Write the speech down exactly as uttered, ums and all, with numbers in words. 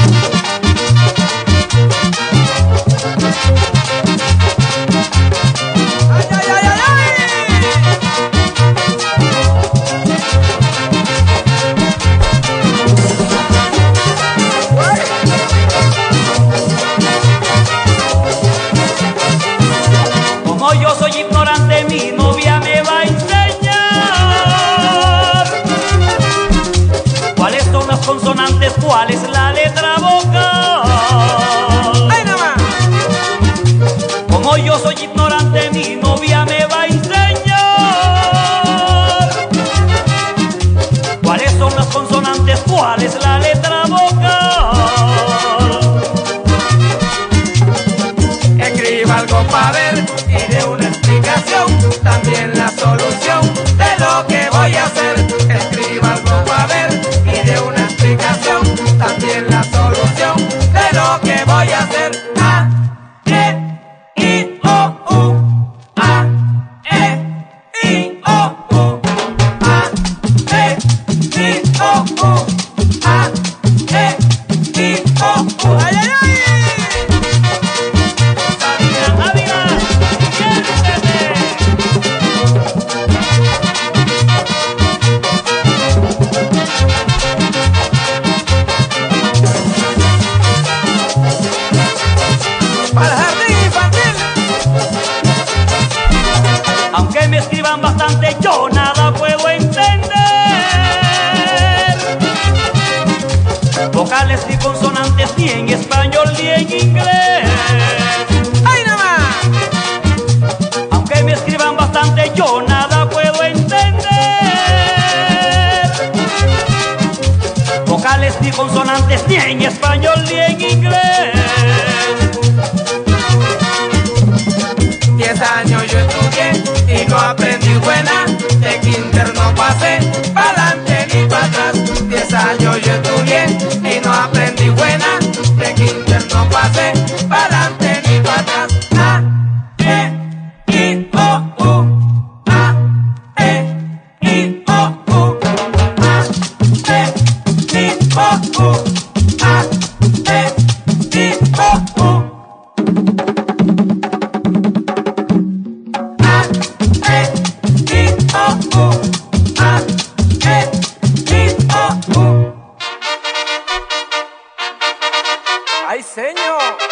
Yo soy ignorante, mi novia me va a enseñar cuáles son las consonantes, cuál es la letra vocal. ¡Ay, nada más! Como yo soy ignorante, mi novia me va a enseñar cuáles son las consonantes, cuál es la letra vocal. Escriba algo para ver y de una explicación, también la solución de lo que voy a hacer. Escriba algo para ver y de una explicación, también la solución de lo que voy a hacer. A, E, I, O, U. A, E, I, O, U. A, E, I, O, U. A, E, I, O, U. ¡Ay, ay, ay! Para el jardín infantil. Aunque me escriban bastante, yo nada puedo entender. Vocales ni consonantes, ni en español ni en inglés. ¡Ay, nada más! Aunque me escriban bastante, yo nada puedo entender. Vocales ni consonantes, ni en español ni en inglés. Diez años yo estudié y no aprendí buena, de kinder no pasé pa'lante ni para atrás. Diez años yo estudié y no aprendí buena, de kinder no pasé pa'lante ni para atrás. A, E, I, O, U. A, E, I, O, U. A, E, I, O, U. A, E, I, O, U. ¡Ay, señor!